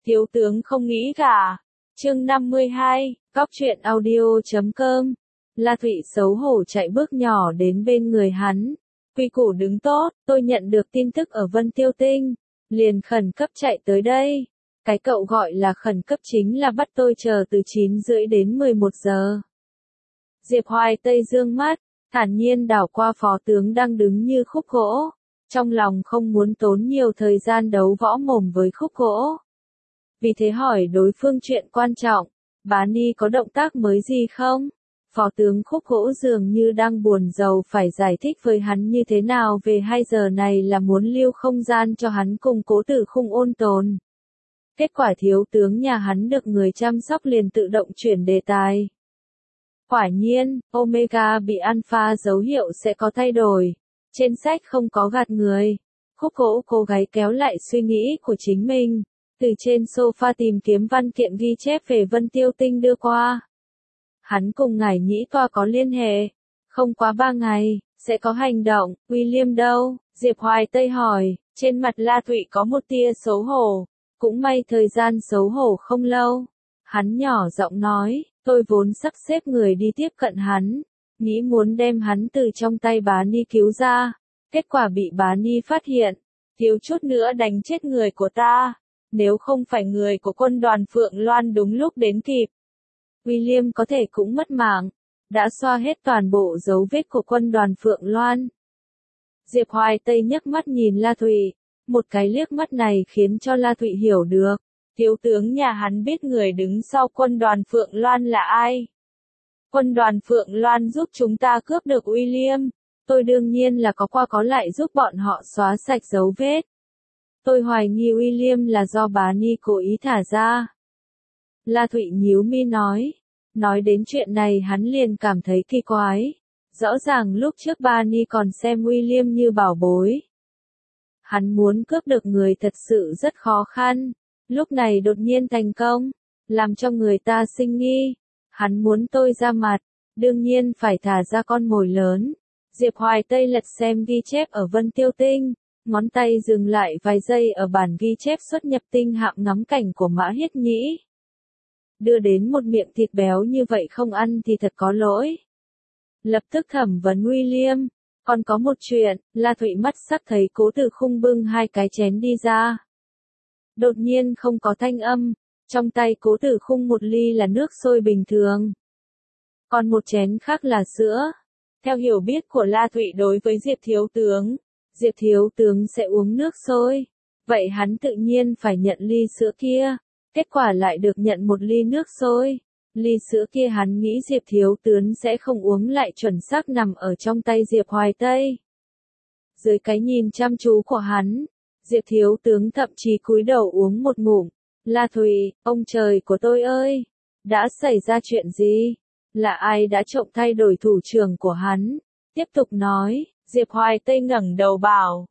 Thiếu tướng không nghĩ cả. Chương 52, Góc truyện audio.com. La Thụy xấu hổ chạy bước nhỏ đến bên người hắn. Quy củ đứng tốt, tôi nhận được tin tức ở Vân Tiêu Tinh. Liền khẩn cấp chạy tới đây. Cái cậu gọi là khẩn cấp chính là bắt tôi chờ từ 9:30 đến 11 giờ. Diệp Hoài Tây dương mắt, thản nhiên đảo qua phó tướng đang đứng như khúc gỗ. Trong lòng không muốn tốn nhiều thời gian đấu võ mồm với khúc gỗ. Vì thế hỏi đối phương chuyện quan trọng, Bá Ni có động tác mới gì không? Phó tướng khúc gỗ dường như đang buồn rầu phải giải thích với hắn như thế nào về 2 giờ này là muốn lưu không gian cho hắn cùng Cố Tử Khung ôn tồn. Kết quả thiếu tướng nhà hắn được người chăm sóc liền tự động chuyển đề tài. Quả nhiên, Omega bị Alpha dấu hiệu sẽ có thay đổi. Trên sách không có gạt người. Khúc gỗ cô gái kéo lại suy nghĩ của chính mình. Từ trên sofa tìm kiếm văn kiện ghi chép về Vân Tiêu Tinh đưa qua. Hắn cùng ngải nhĩ toa có liên hệ. Không quá 3 ngày, sẽ có hành động. William đâu? Diệp Hoài Tây hỏi. Trên mặt La Thụy có một tia xấu hổ. Cũng may thời gian xấu hổ không lâu. Hắn nhỏ giọng nói, tôi vốn sắp xếp người đi tiếp cận hắn. Nghĩ muốn đem hắn từ trong tay Bá Ni cứu ra. Kết quả bị Bá Ni phát hiện. Thiếu chút nữa đánh chết người của ta. Nếu không phải người của quân đoàn Phượng Loan đúng lúc đến kịp. William có thể cũng mất mạng. Đã xoa hết toàn bộ dấu vết của quân đoàn Phượng Loan. Diệp Hoài Tây nhấc mắt nhìn La Thụy. Một cái liếc mắt này khiến cho La Thụy hiểu được. Thiếu tướng nhà hắn biết người đứng sau quân đoàn Phượng Loan là ai. Quân đoàn Phượng Loan giúp chúng ta cướp được William. Tôi đương nhiên là có qua có lại giúp bọn họ xóa sạch dấu vết. Tôi hoài nghi William là do Bá Ni cố ý thả ra. La Thụy nhíu mi nói. Nói đến chuyện này hắn liền cảm thấy kỳ quái. Rõ ràng lúc trước Bá Ni còn xem William như bảo bối. Hắn muốn cướp được người thật sự rất khó khăn. Lúc này đột nhiên thành công. Làm cho người ta sinh nghi. Hắn muốn tôi ra mặt. Đương nhiên phải thả ra con mồi lớn. Diệp Hoài Tây lật xem ghi chép ở Vân Tiêu Tinh. Ngón tay dừng lại vài giây ở bản ghi chép xuất nhập tinh hạm ngắm cảnh của Mã Hiết Nhĩ. Đưa đến một miệng thịt béo như vậy không ăn thì thật có lỗi. Lập tức thẩm vấn William. Còn có một chuyện, La Thụy mắt sắc thấy Cố Tử Khung bưng 2 cái chén đi ra. Đột nhiên không có thanh âm. Trong tay Cố Tử Khung một ly là nước sôi bình thường. Còn một chén khác là sữa. Theo hiểu biết của La Thụy đối với Diệp Thiếu tướng sẽ uống nước sôi. Vậy hắn tự nhiên phải nhận ly sữa kia. Kết quả lại được nhận một ly nước sôi. Ly sữa kia hắn nghĩ Diệp Thiếu tướng sẽ không uống lại chuẩn xác nằm ở trong tay Diệp Hoài Tây. Dưới cái nhìn chăm chú của hắn, Diệp Thiếu tướng thậm chí cúi đầu uống một ngụm. La Thụy, ông trời của tôi ơi! Đã xảy ra chuyện gì? Là ai đã trộm thay đổi thủ trưởng của hắn? Tiếp tục nói, Diệp Hoài Tây ngẩng đầu bảo.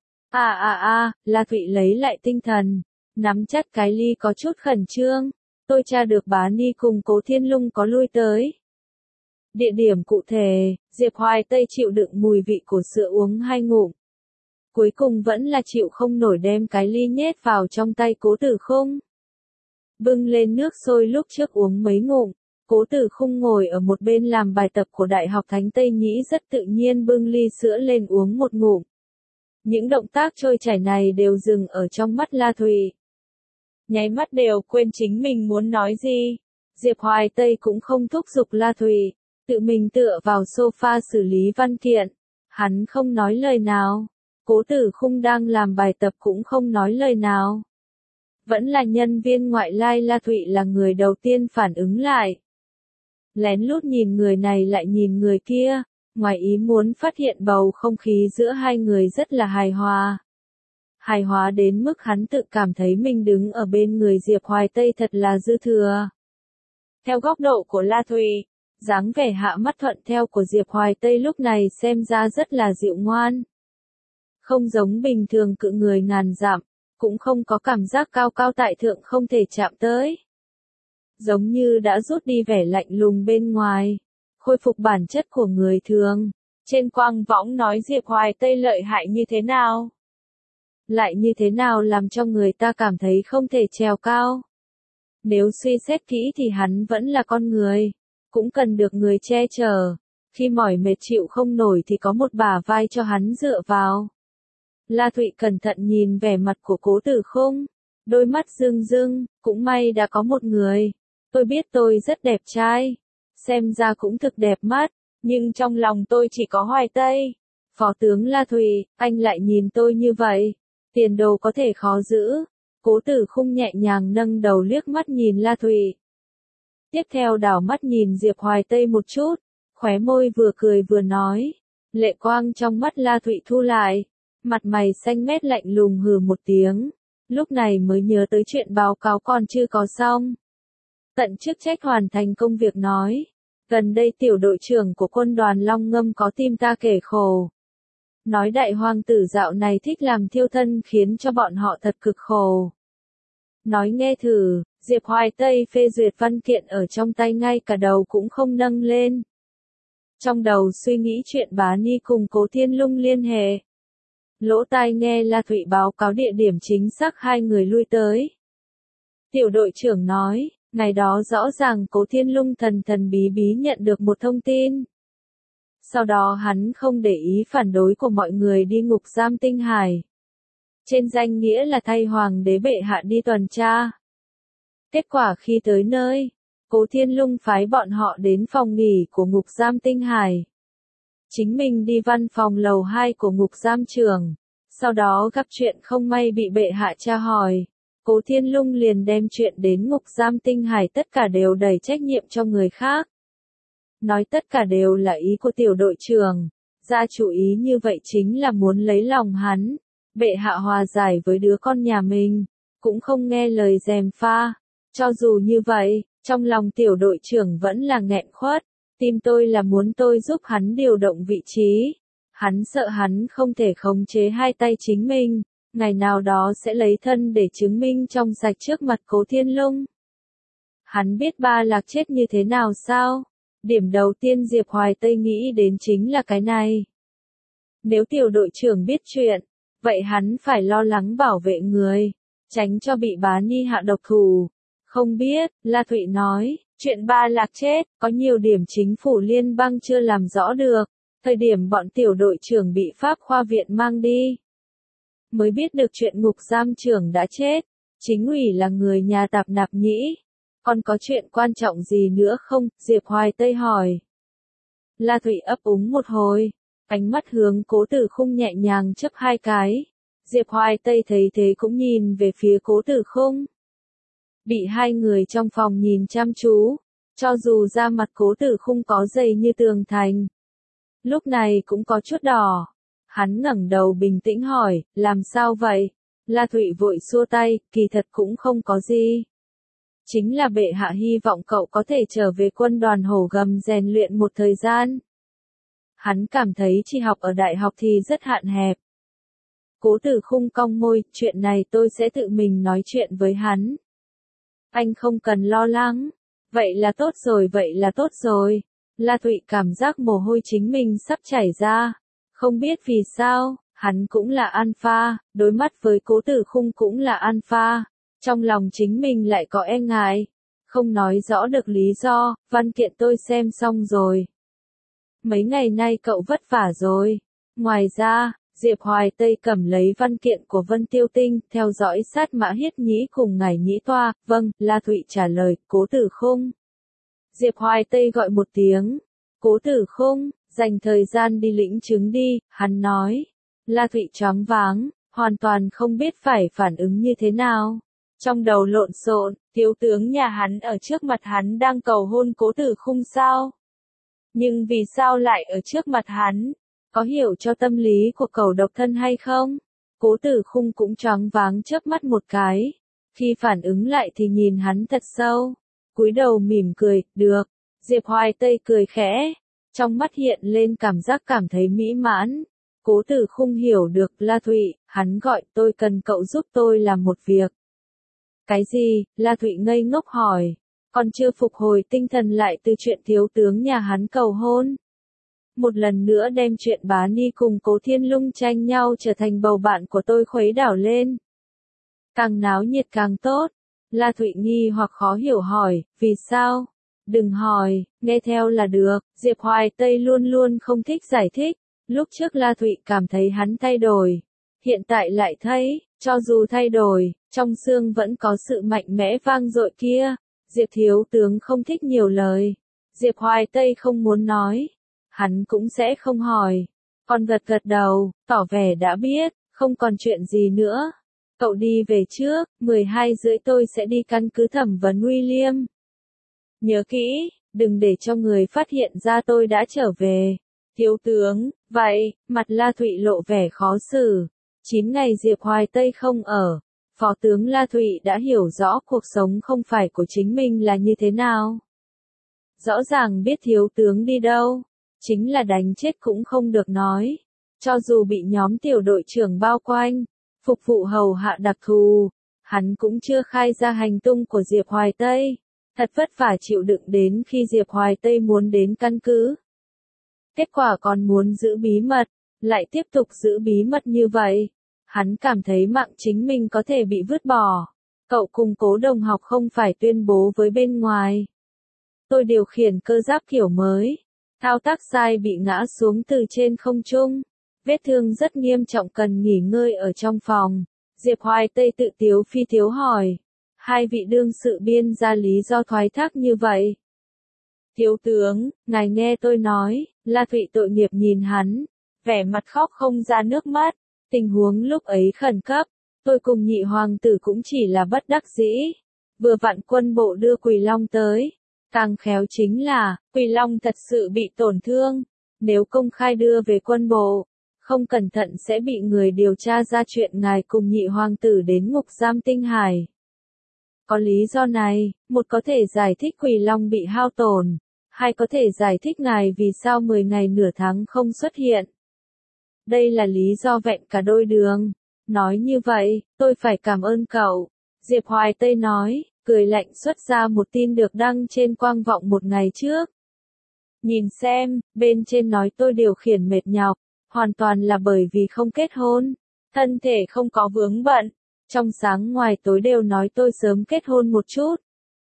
La Thụy lấy lại tinh thần. Nắm chặt cái ly có chút khẩn trương. Tôi tra được Bá Ni cùng Cố Thiên Lung có lui tới. Địa điểm cụ thể, Diệp Hoài Tây chịu đựng mùi vị của sữa uống 2 ngụm. Cuối cùng vẫn là chịu không nổi đem cái ly nhét vào trong tay Cố Tử Khung. Bưng lên nước sôi lúc trước uống mấy ngụm. Cố Tử Khung ngồi ở một bên làm bài tập của Đại học Thánh Tây Nhĩ rất tự nhiên bưng ly sữa lên uống một ngụm. Những động tác trôi chảy này đều dừng ở trong mắt La Thụy. Nháy mắt đều quên chính mình muốn nói gì. Diệp Hoài Tây cũng không thúc giục La Thụy. Tự mình tựa vào sofa xử lý văn kiện. Hắn không nói lời nào. Cố Tử Khung đang làm bài tập cũng không nói lời nào. Vẫn là nhân viên ngoại lai La Thụy là người đầu tiên phản ứng lại. Lén lút nhìn người này lại nhìn người kia. Ngoài ý muốn phát hiện bầu không khí giữa hai người rất là hài hòa. Hài hòa đến mức hắn tự cảm thấy mình đứng ở bên người Diệp Hoài Tây thật là dư thừa. Theo góc độ của La Thụy, dáng vẻ hạ mắt thuận theo của Diệp Hoài Tây lúc này xem ra rất là dịu ngoan. Không giống bình thường cự người ngàn dặm, cũng không có cảm giác cao cao tại thượng không thể chạm tới. Giống như đã rút đi vẻ lạnh lùng bên ngoài, khôi phục bản chất của người thường. Trên quang võng nói Diệp Hoài Tây lợi hại như thế nào? Lại như thế nào làm cho người ta cảm thấy không thể trèo cao? Nếu suy xét kỹ thì hắn vẫn là con người, cũng cần được người che chở. Khi mỏi mệt chịu không nổi thì có một bả vai cho hắn dựa vào. La Thụy cẩn thận nhìn vẻ mặt của Cố Tử Khung, đôi mắt rưng rưng, cũng may đã có một người. Tôi biết tôi rất đẹp trai, xem ra cũng thực đẹp mắt, nhưng trong lòng tôi chỉ có Hoài Tây. Phó tướng La Thụy, anh lại nhìn tôi như vậy, tiền đồ có thể khó giữ. Cố Tử Khung nhẹ nhàng nâng đầu liếc mắt nhìn La Thụy. Tiếp theo đảo mắt nhìn Diệp Hoài Tây một chút, khóe môi vừa cười vừa nói. Lệ quang trong mắt La Thụy thu lại, mặt mày xanh mét lạnh lùng hừ một tiếng, lúc này mới nhớ tới chuyện báo cáo còn chưa có xong. Tận chức trách hoàn thành công việc nói, gần đây tiểu đội trưởng của quân đoàn Long Ngâm có tim ta kể khổ. Nói đại hoàng tử dạo này thích làm thiêu thân khiến cho bọn họ thật cực khổ. Nói nghe thử, Diệp Hoài Tây phê duyệt văn kiện ở trong tay ngay cả đầu cũng không nâng lên. Trong đầu suy nghĩ chuyện Bá Ni cùng Cố Thiên Lung liên hệ. Lỗ tai nghe La Thụy báo cáo địa điểm chính xác hai người lui tới. Tiểu đội trưởng nói, ngày đó rõ ràng Cố Thiên Lung thần thần bí bí nhận được một thông tin. Sau đó hắn không để ý phản đối của mọi người đi ngục giam Tinh Hải. Trên danh nghĩa là thay hoàng đế bệ hạ đi tuần tra. Kết quả khi tới nơi, Cố Thiên Lung phái bọn họ đến phòng nghỉ của ngục giam Tinh Hải. Chính mình đi văn phòng lầu 2 của ngục giam trưởng. Sau đó gặp chuyện không may bị bệ hạ tra hỏi. Cố Thiên Lung liền đem chuyện đến ngục giam Tinh Hải tất cả đều đẩy trách nhiệm cho người khác. Nói tất cả đều là ý của tiểu đội trưởng. Ra chủ ý như vậy chính là muốn lấy lòng hắn. Bệ hạ hòa giải với đứa con nhà mình. Cũng không nghe lời gièm pha. Cho dù như vậy, trong lòng tiểu đội trưởng vẫn là nghẹn khuất. Tim tôi là muốn tôi giúp hắn điều động vị trí. Hắn sợ hắn không thể khống chế hai tay chính mình. Ngày nào đó sẽ lấy thân để chứng minh trong sạch trước mặt Cố Thiên Lung. Hắn biết Ba Lạc chết như thế nào sao? Điểm đầu tiên Diệp Hoài Tây nghĩ đến chính là cái này. Nếu tiểu đội trưởng biết chuyện, vậy hắn phải lo lắng bảo vệ người, tránh cho bị Bá Ni hạ độc thủ. Không biết, La Thụy nói, chuyện Ba Lạc chết, có nhiều điểm chính phủ liên bang chưa làm rõ được. Thời điểm bọn tiểu đội trưởng bị Pháp Khoa Viện mang đi, mới biết được chuyện ngục giam trưởng đã chết. Chính ủy là người nhà Tạp Nạp Nhĩ. Còn có chuyện quan trọng gì nữa không? Diệp Hoài Tây hỏi. La Thụy ấp úng một hồi, ánh mắt hướng Cố Tử Khung nhẹ nhàng chớp hai cái. Diệp Hoài Tây thấy thế cũng nhìn về phía Cố Tử Khung. Bị hai người trong phòng nhìn chăm chú, cho dù da mặt Cố Tử Khung có dày như tường thành, lúc này cũng có chút đỏ. Hắn ngẩng đầu bình tĩnh hỏi, làm sao vậy? La Thụy vội xua tay, kỳ thật cũng không có gì. Chính là bệ hạ hy vọng cậu có thể trở về quân đoàn Hổ Gầm rèn luyện một thời gian. Hắn cảm thấy chỉ học ở đại học thì rất hạn hẹp. Cố Tử Khung cong môi, chuyện này tôi sẽ tự mình nói chuyện với hắn. Anh không cần lo lắng. Vậy là tốt rồi, vậy là tốt rồi. La Thụy cảm giác mồ hôi chính mình sắp chảy ra. Không biết vì sao, hắn cũng là alpha, đối mắt với Cố Tử Khung cũng là alpha. Trong lòng chính mình lại có e ngại. Không nói rõ được lý do, văn kiện tôi xem xong rồi. Mấy ngày nay cậu vất vả rồi. Ngoài ra, Diệp Hoài Tây cầm lấy văn kiện của Vân Tiêu Tinh, theo dõi sát Mã Hiết Nhĩ cùng ngài Nhĩ Toa. Vâng, La Thụy trả lời, Cố Tử Khung. Diệp Hoài Tây gọi một tiếng. Cố Tử Khung, dành thời gian đi lĩnh chứng đi, hắn nói. La Thụy choáng váng, hoàn toàn không biết phải phản ứng như thế nào. Trong đầu lộn xộn, thiếu tướng nhà hắn ở trước mặt hắn đang cầu hôn Cố Tử Khung sao? Nhưng vì sao lại ở trước mặt hắn? Có hiểu cho tâm lý của cẩu độc thân hay không? Cố Tử Khung cũng choáng váng chớp mắt một cái. Khi phản ứng lại thì nhìn hắn thật sâu. Cúi đầu mỉm cười, được. Diệp Hoài Tây cười khẽ. Trong mắt hiện lên cảm giác cảm thấy mỹ mãn. Cố Tử Khung hiểu được La Thụy, hắn gọi tôi cần cậu giúp tôi làm một việc. Cái gì? La Thụy ngây ngốc hỏi. Còn chưa phục hồi tinh thần lại từ chuyện thiếu tướng nhà hắn cầu hôn. Một lần nữa đem chuyện Bá Ni cùng Cố Thiên Lung tranh nhau trở thành bầu bạn của tôi khuấy đảo lên. Càng náo nhiệt càng tốt. La Thụy nghi hoặc khó hiểu hỏi, vì sao? Đừng hỏi, nghe theo là được. Diệp Hoài Tây luôn luôn không thích giải thích. Lúc trước La Thụy cảm thấy hắn thay đổi. Hiện tại lại thấy, cho dù thay đổi, trong xương vẫn có sự mạnh mẽ vang dội kia. Diệp thiếu tướng không thích nhiều lời. Diệp Hoài Tây không muốn nói. Hắn cũng sẽ không hỏi. Còn gật gật đầu, tỏ vẻ đã biết, không còn chuyện gì nữa. Cậu đi về trước, 12:30 tôi sẽ đi căn cứ thẩm vấn William. Nhớ kỹ, đừng để cho người phát hiện ra tôi đã trở về. Thiếu tướng, vậy, mặt La Thụy lộ vẻ khó xử. 9 ngày Diệp Hoài Tây không ở. Phó tướng La Thụy đã hiểu rõ cuộc sống không phải của chính mình là như thế nào. Rõ ràng biết thiếu tướng đi đâu. Chính là đánh chết cũng không được nói. Cho dù bị nhóm tiểu đội trưởng bao quanh, phục vụ hầu hạ đặc thù, hắn cũng chưa khai ra hành tung của Diệp Hoài Tây. Thật vất vả chịu đựng đến khi Diệp Hoài Tây muốn đến căn cứ. Kết quả còn muốn giữ bí mật, lại tiếp tục giữ bí mật như vậy. Hắn cảm thấy mạng chính mình có thể bị vứt bỏ. Cậu cùng Cố đồng học không phải tuyên bố với bên ngoài. Tôi điều khiển cơ giáp kiểu mới. Thao tác sai bị ngã xuống từ trên không trung. Vết thương rất nghiêm trọng cần nghỉ ngơi ở trong phòng. Diệp Hoài Tây tự tiếu phi tiếu hỏi. Hai vị đương sự biên ra lý do thoái thác như vậy. Thiếu tướng, ngài nghe tôi nói, La Thụy tội nghiệp nhìn hắn, vẻ mặt khóc không ra nước mắt. Tình huống lúc ấy khẩn cấp, tôi cùng nhị hoàng tử cũng chỉ là bất đắc dĩ. Vừa vặn quân bộ đưa Quỳ Long tới. Càng khéo chính là, Quỳ Long thật sự bị tổn thương. Nếu công khai đưa về quân bộ, không cẩn thận sẽ bị người điều tra ra chuyện ngài cùng nhị hoàng tử đến ngục giam Tinh Hải. Có lý do này, một có thể giải thích Quỳ Long bị hao tổn, hai có thể giải thích ngài vì sao 10 ngày nửa tháng không xuất hiện. Đây là lý do vẹn cả đôi đường. Nói như vậy, tôi phải cảm ơn cậu. Diệp Hoài Tây nói, cười lạnh xuất ra một tin được đăng trên Quang Vọng một ngày trước. Nhìn xem, bên trên nói tôi điều khiển mệt nhọc, hoàn toàn là bởi vì không kết hôn, thân thể không có vướng bận. Trong sáng ngoài tối đều nói tôi sớm kết hôn một chút.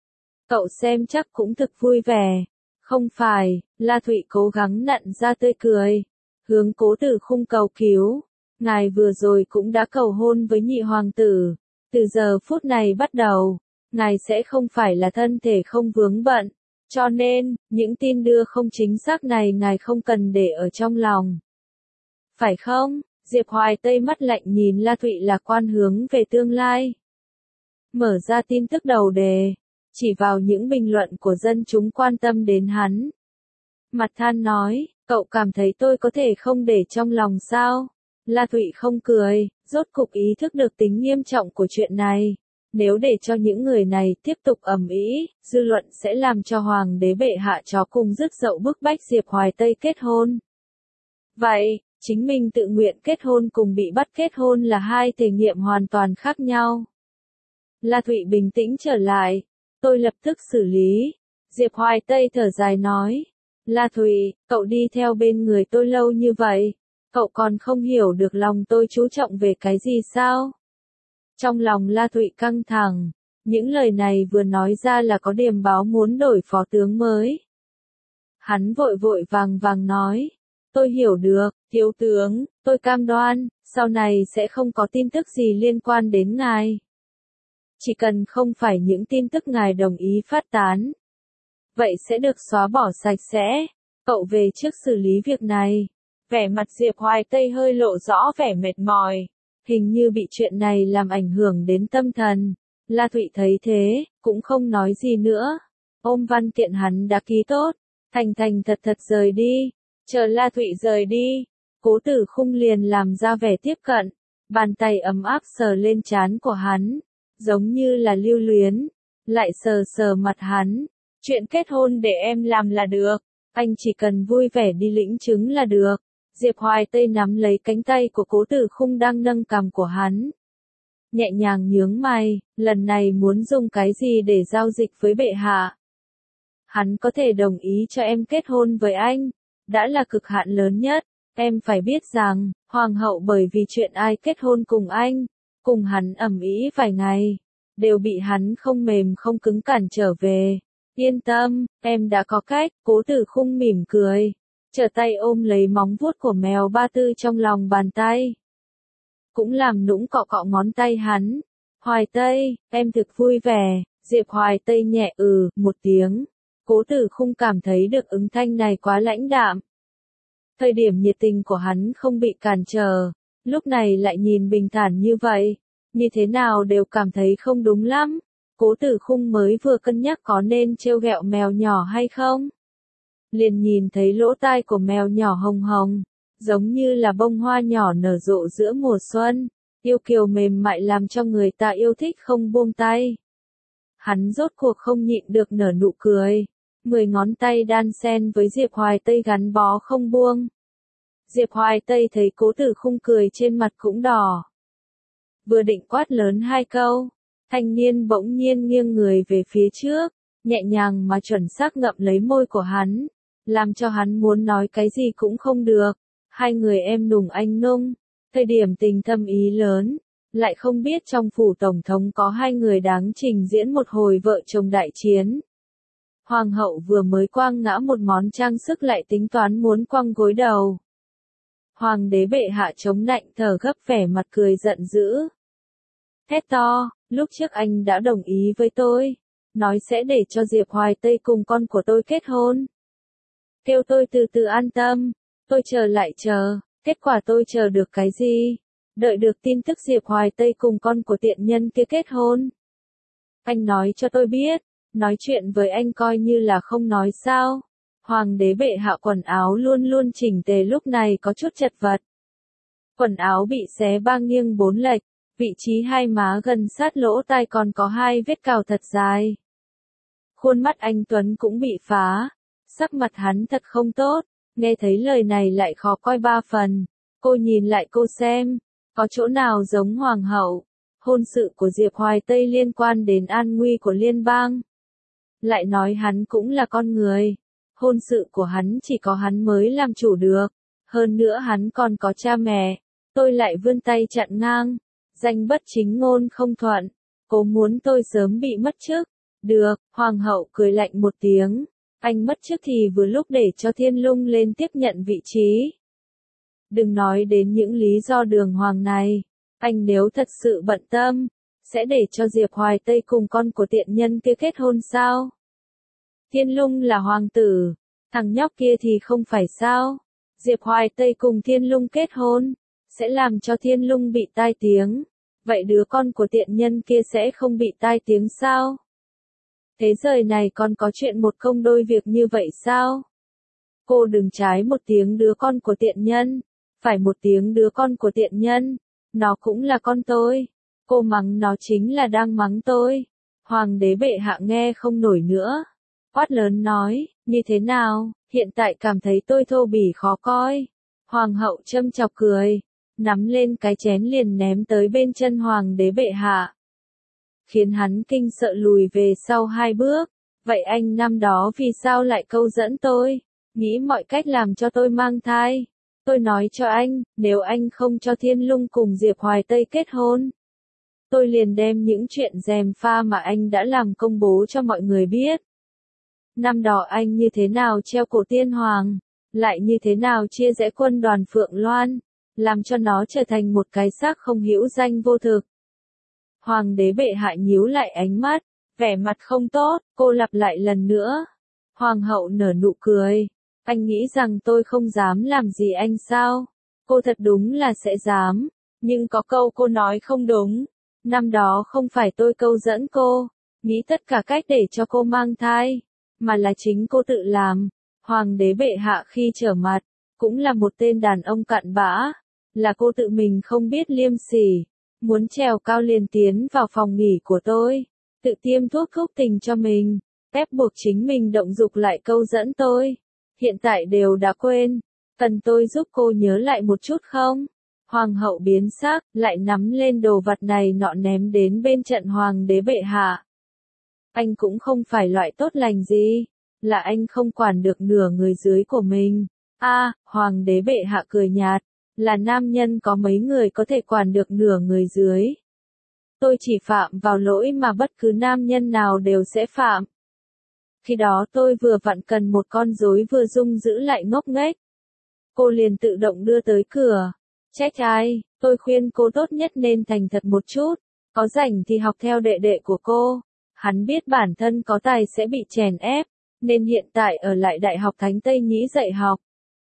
Cậu xem chắc cũng thực vui vẻ. Không phải, La Thụy cố gắng nặn ra tươi cười. Hướng Cố Tử Khung cầu cứu. Ngài vừa rồi cũng đã cầu hôn với nhị hoàng tử. Từ giờ phút này bắt đầu, ngài sẽ không phải là thân thể không vướng bận. Cho nên, những tin đưa không chính xác này ngài không cần để ở trong lòng. Phải không? Diệp Hoài Tây mắt lạnh nhìn La Thụy lạc quan hướng về tương lai. Mở ra tin tức đầu đề. Chỉ vào những bình luận của dân chúng quan tâm đến hắn. Mặt than nói, cậu cảm thấy tôi có thể không để trong lòng sao? La Thụy không cười, rốt cục ý thức được tính nghiêm trọng của chuyện này. Nếu để cho những người này tiếp tục ầm ĩ, dư luận sẽ làm cho hoàng đế bệ hạ chó cùng rước dậu bức bách Diệp Hoài Tây kết hôn. Vậy, chính mình tự nguyện kết hôn cùng bị bắt kết hôn là hai thể nghiệm hoàn toàn khác nhau. La Thụy bình tĩnh trở lại. Tôi lập tức xử lý. Diệp Hoài Tây thở dài nói. La Thụy, cậu đi theo bên người tôi lâu như vậy. Cậu còn không hiểu được lòng tôi chú trọng về cái gì sao? Trong lòng La Thụy căng thẳng. Những lời này vừa nói ra là có điềm báo muốn đổi phó tướng mới. Hắn vội vội vàng vàng nói. Tôi hiểu được, thiếu tướng, tôi cam đoan, sau này sẽ không có tin tức gì liên quan đến ngài. Chỉ cần không phải những tin tức ngài đồng ý phát tán. Vậy sẽ được xóa bỏ sạch sẽ. Cậu về trước xử lý việc này. Vẻ mặt Diệp Hoài Tây hơi lộ rõ vẻ mệt mỏi. Hình như bị chuyện này làm ảnh hưởng đến tâm thần. La Thụy thấy thế, cũng không nói gì nữa. Ôm văn kiện hắn đã ký tốt. Thành thành thật thật rời đi. Chờ La Thụy rời đi. Cố Tử Khung liền làm ra vẻ tiếp cận. Bàn tay ấm áp sờ lên trán của hắn. Giống như là lưu luyến. Lại sờ sờ mặt hắn. Chuyện kết hôn để em làm là được. Anh chỉ cần vui vẻ đi lĩnh chứng là được. Diệp Hoài Tây nắm lấy cánh tay của Cố Tử Khung đang nâng cằm của hắn. Nhẹ nhàng nhướng mày, lần này muốn dùng cái gì để giao dịch với bệ hạ? Hắn có thể đồng ý cho em kết hôn với anh. Đã là cực hạn lớn nhất. Em phải biết rằng, hoàng hậu bởi vì chuyện ai kết hôn cùng anh, cùng hắn ầm ĩ vài ngày. đều bị hắn không mềm không cứng cản trở về. Yên tâm, em đã có cách, Cố Tử Khung mỉm cười, trở tay ôm lấy móng vuốt của mèo Ba Tư trong lòng bàn tay. Cũng làm nũng cọ cọ ngón tay hắn. Hoài Tây, em thực vui vẻ, Diệp Hoài Tây nhẹ một tiếng. Cố Tử Khung cảm thấy được ứng thanh này quá lãnh đạm. Thời điểm nhiệt tình của hắn không bị cản trở, lúc này lại nhìn bình thản như vậy, như thế nào đều cảm thấy không đúng lắm. Cố Tử Khung mới vừa cân nhắc có nên trêu ghẹo mèo nhỏ hay không. Liền nhìn thấy lỗ tai của mèo nhỏ hồng hồng, giống như là bông hoa nhỏ nở rộ giữa mùa xuân, yêu kiều mềm mại làm cho người ta yêu thích không buông tay. Hắn rốt cuộc không nhịn được nở nụ cười, 10 ngón tay đan xen với Diệp Hoài Tây gắn bó không buông. Diệp Hoài Tây thấy Cố Tử Khung cười trên mặt cũng đỏ. Vừa định quát lớn 2 câu, thanh niên bỗng nhiên nghiêng người về phía trước, nhẹ nhàng mà chuẩn xác ngậm lấy môi của hắn, làm cho hắn muốn nói cái gì cũng không được. Hai người em nùng anh nung, thời điểm tình thâm ý lớn, lại không biết trong phủ tổng thống có 2 người đáng trình diễn một hồi vợ chồng đại chiến. Hoàng hậu vừa mới quăng ngã một món trang sức lại tính toán muốn quăng gối đầu. Hoàng đế bệ hạ chống nạnh thở gấp vẻ mặt cười giận dữ. Hét to, lúc trước anh đã đồng ý với tôi, nói sẽ để cho Diệp Hoài Tây cùng con của tôi kết hôn. Kêu tôi từ từ an tâm, tôi chờ lại chờ, kết quả tôi chờ được cái gì? Đợi được tin tức Diệp Hoài Tây cùng con của tiện nhân kia kết hôn. Anh nói cho tôi biết, nói chuyện với anh coi như là không nói sao. Hoàng đế bệ hạ quần áo luôn luôn chỉnh tề lúc này có chút chật vật. Quần áo bị xé ba nghiêng bốn lệch, vị trí hai má gần sát lỗ tai còn có 2 vết cào thật dài. Khuôn mắt anh Tuấn cũng bị phá, sắc mặt hắn thật không tốt, nghe thấy lời này lại khó coi 3 phần. Cô nhìn lại cô xem, có chỗ nào giống hoàng hậu. Hôn sự của Diệp Hoài Tây liên quan đến an nguy của liên bang. Lại nói hắn cũng là con người. Hôn sự của hắn chỉ có hắn mới làm chủ được. Hơn nữa hắn còn có cha mẹ. Tôi lại vươn tay chặn ngang. Danh bất chính ngôn không thuận. Cô muốn tôi sớm bị mất chức. Được, hoàng hậu cười lạnh một tiếng. Anh mất chức thì vừa lúc để cho Thiên Lung lên tiếp nhận vị trí. Đừng nói đến những lý do đường hoàng này. Anh nếu thật sự bận tâm, sẽ để cho Diệp Hoài Tây cùng con của tiện nhân kia kết hôn sao? Thiên Lung là hoàng tử, thằng nhóc kia thì không phải sao? Diệp Hoài Tây cùng Thiên Lung kết hôn, sẽ làm cho Thiên Lung bị tai tiếng. Vậy đứa con của tiện nhân kia sẽ không bị tai tiếng sao? Thế giới này còn có chuyện một công đôi việc như vậy sao? Cô đừng trái một tiếng đứa con của tiện nhân, phải một tiếng đứa con của tiện nhân. Nó cũng là con tôi. Cô mắng nó chính là đang mắng tôi. Hoàng đế bệ hạ nghe không nổi nữa. Quát lớn nói, như thế nào, hiện tại cảm thấy tôi thô bỉ khó coi. Hoàng hậu châm chọc cười, nắm lên cái chén liền ném tới bên chân hoàng đế bệ hạ. Khiến hắn kinh sợ lùi về sau 2 bước. Vậy anh năm đó vì sao lại câu dẫn tôi, nghĩ mọi cách làm cho tôi mang thai? Tôi nói cho anh, nếu anh không cho Thiên Lung cùng Diệp Hoài Tây kết hôn, tôi liền đem những chuyện gièm pha mà anh đã làm công bố cho mọi người biết. Năm đó anh như thế nào treo cổ tiên hoàng, lại như thế nào chia rẽ quân đoàn Phượng Loan, làm cho nó trở thành một cái xác không hữu danh vô thực. Hoàng đế bệ hạ nhíu lại ánh mắt, vẻ mặt không tốt, cô lặp lại lần nữa. Hoàng hậu nở nụ cười. Anh nghĩ rằng tôi không dám làm gì anh sao? Cô thật đúng là sẽ dám. Nhưng có câu cô nói không đúng. Năm đó không phải tôi câu dẫn cô, nghĩ tất cả cách để cho cô mang thai, mà là chính cô tự làm. Hoàng đế bệ hạ khi trở mặt, cũng là một tên đàn ông cặn bã. Là cô tự mình không biết liêm sỉ, muốn trèo cao liền tiến vào phòng nghỉ của tôi, tự tiêm thuốc thúc tình cho mình, ép buộc chính mình động dục lại câu dẫn tôi. Hiện tại đều đã quên, cần tôi giúp cô nhớ lại một chút không? Hoàng hậu biến sắc, lại nắm lên đồ vật này nọ ném đến bên trận hoàng đế bệ hạ. Anh cũng không phải loại tốt lành gì, là anh không quản được nửa người dưới của mình. Hoàng đế bệ hạ cười nhạt, là nam nhân có mấy người có thể quản được nửa người dưới. Tôi chỉ phạm vào lỗi mà bất cứ nam nhân nào đều sẽ phạm. Khi đó tôi vừa vặn cần một con rối vừa dung giữ lại ngốc nghếch. Cô liền tự động đưa tới cửa. Trách ai, tôi khuyên cô tốt nhất nên thành thật một chút, có rảnh thì học theo đệ đệ của cô. Hắn biết bản thân có tài sẽ bị chèn ép, nên hiện tại ở lại Đại học Thánh Tây Nhĩ dạy học.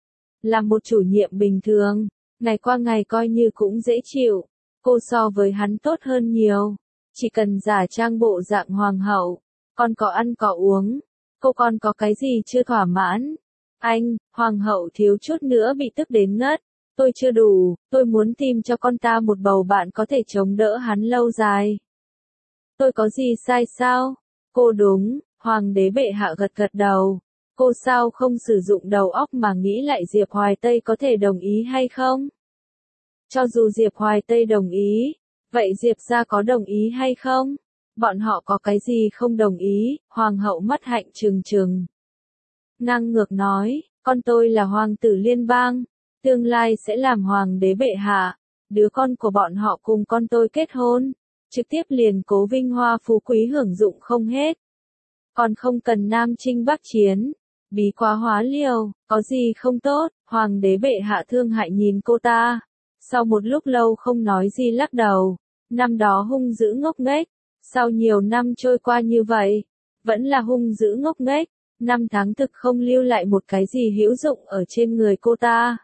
Làm một chủ nhiệm bình thường, ngày qua ngày coi như cũng dễ chịu. Cô so với hắn tốt hơn nhiều, chỉ cần giả trang bộ dạng hoàng hậu, còn có ăn có uống, cô còn có cái gì chưa thỏa mãn? Anh, hoàng hậu thiếu chút nữa bị tức đến ngất, tôi chưa đủ, tôi muốn tìm cho con ta một bầu bạn có thể chống đỡ hắn lâu dài. Tôi có gì sai sao? Cô đúng, hoàng đế bệ hạ gật gật đầu. Cô sao không sử dụng đầu óc mà nghĩ lại Diệp Hoài Tây có thể đồng ý hay không? Cho dù Diệp Hoài Tây đồng ý, vậy Diệp gia có đồng ý hay không? Bọn họ có cái gì không đồng ý? Hoàng hậu mắt hạnh trừng trừng. Ngang ngược nói, con tôi là hoàng tử liên bang, tương lai sẽ làm hoàng đế bệ hạ, đứa con của bọn họ cùng con tôi kết hôn, trực tiếp liền cố vinh hoa phú quý hưởng dụng không hết. Còn không cần nam chinh bắc chiến, bí quá hóa liều, có gì không tốt, hoàng đế bệ hạ thương hại nhìn cô ta. Sau một lúc lâu không nói gì lắc đầu, năm đó hung dữ ngốc nghếch, sau nhiều năm trôi qua như vậy, vẫn là hung dữ ngốc nghếch, 5 tháng thực không lưu lại một cái gì hữu dụng ở trên người cô ta.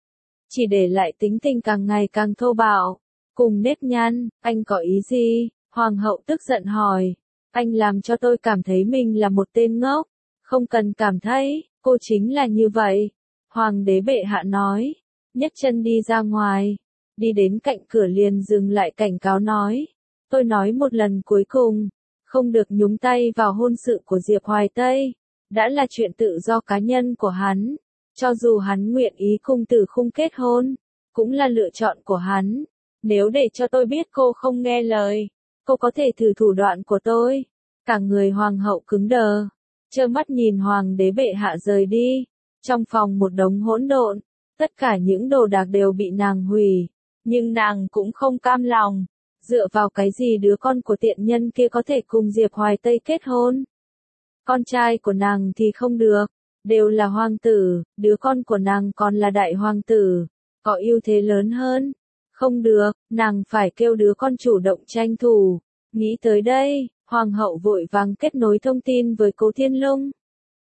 Chỉ để lại tính tình càng ngày càng thô bạo, cùng nếp nhăn, anh có ý gì? Hoàng hậu tức giận hỏi, anh làm cho tôi cảm thấy mình là một tên ngốc, không cần cảm thấy, cô chính là như vậy. Hoàng đế bệ hạ nói, nhấc chân đi ra ngoài, đi đến cạnh cửa liền dừng lại cảnh cáo nói, tôi nói một lần cuối cùng, không được nhúng tay vào hôn sự của Diệp Hoài Tây, đã là chuyện tự do cá nhân của hắn, cho dù hắn nguyện ý cùng Tử Khung kết hôn, cũng là lựa chọn của hắn, nếu để cho tôi biết cô không nghe lời, cô có thể thử thủ đoạn của tôi. Cả người hoàng hậu cứng đờ, trơ mắt nhìn hoàng đế bệ hạ rời đi, trong phòng một đống hỗn độn. Tất cả những đồ đạc đều bị nàng hủy, nhưng nàng cũng không cam lòng. Dựa vào cái gì đứa con của tiện nhân kia có thể cùng Diệp Hoài Tây kết hôn? Con trai của nàng thì không được, đều là hoàng tử, đứa con của nàng còn là đại hoàng tử, có ưu thế lớn hơn. Không được, nàng phải kêu đứa con chủ động tranh thủ. Nghĩ tới đây, hoàng hậu vội vàng kết nối thông tin với Cố Thiên Lung.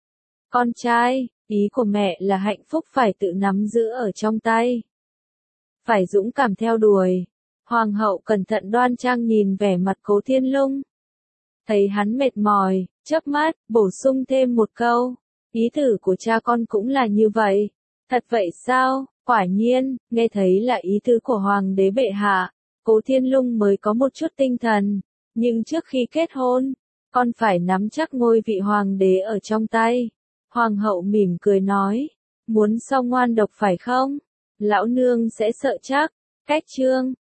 Con trai, ý của mẹ là hạnh phúc phải tự nắm giữ ở trong tay. Phải dũng cảm theo đuổi. Hoàng hậu cẩn thận đoan trang nhìn vẻ mặt Cố Thiên Lung. Thấy hắn mệt mỏi, chớp mắt, bổ sung thêm một câu. Ý tử của cha con cũng là như vậy. Thật vậy sao? Quả nhiên, nghe thấy là ý tứ của hoàng đế bệ hạ. Cố Thiên Lung mới có một chút tinh thần. Nhưng trước khi kết hôn, con phải nắm chắc ngôi vị hoàng đế ở trong tay. Hoàng hậu mỉm cười nói, muốn sau ngoan độc phải không? Lão nương sẽ sợ chắc. Cách chương